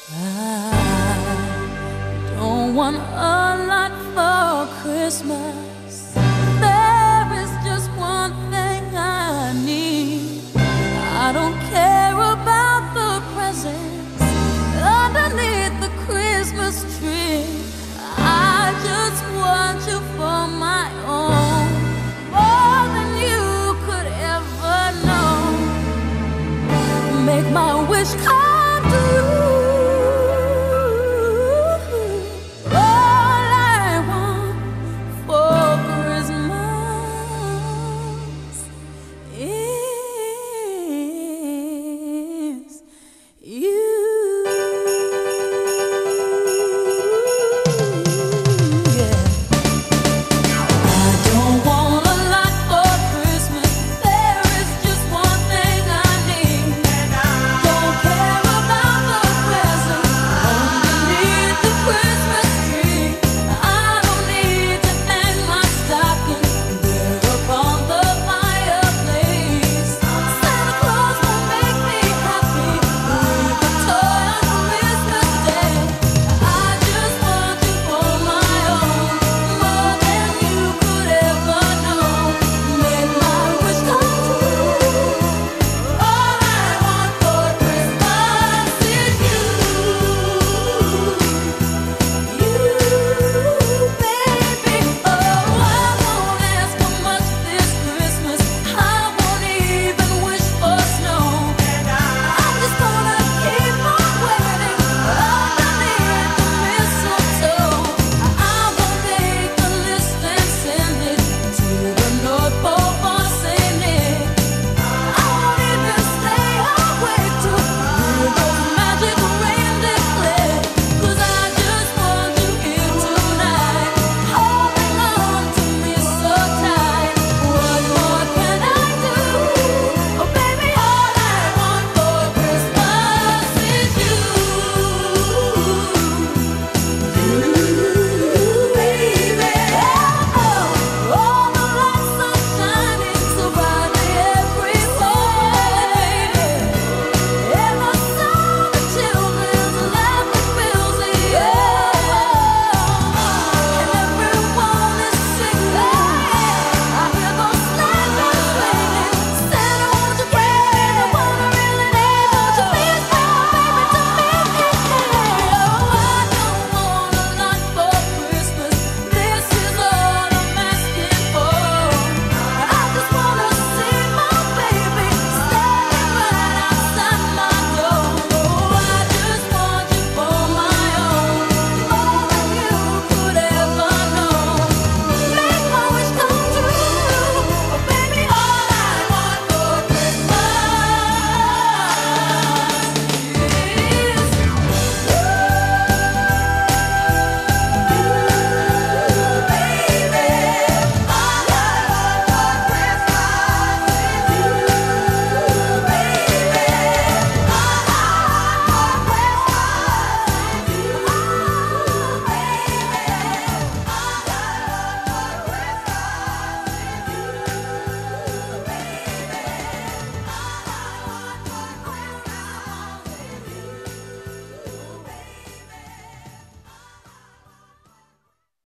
I don't want a lot for Christmas. There is just one thing I need. I don't care about the presents underneath the Christmas tree. I just want you for my own, more than you could ever know. Make my wish come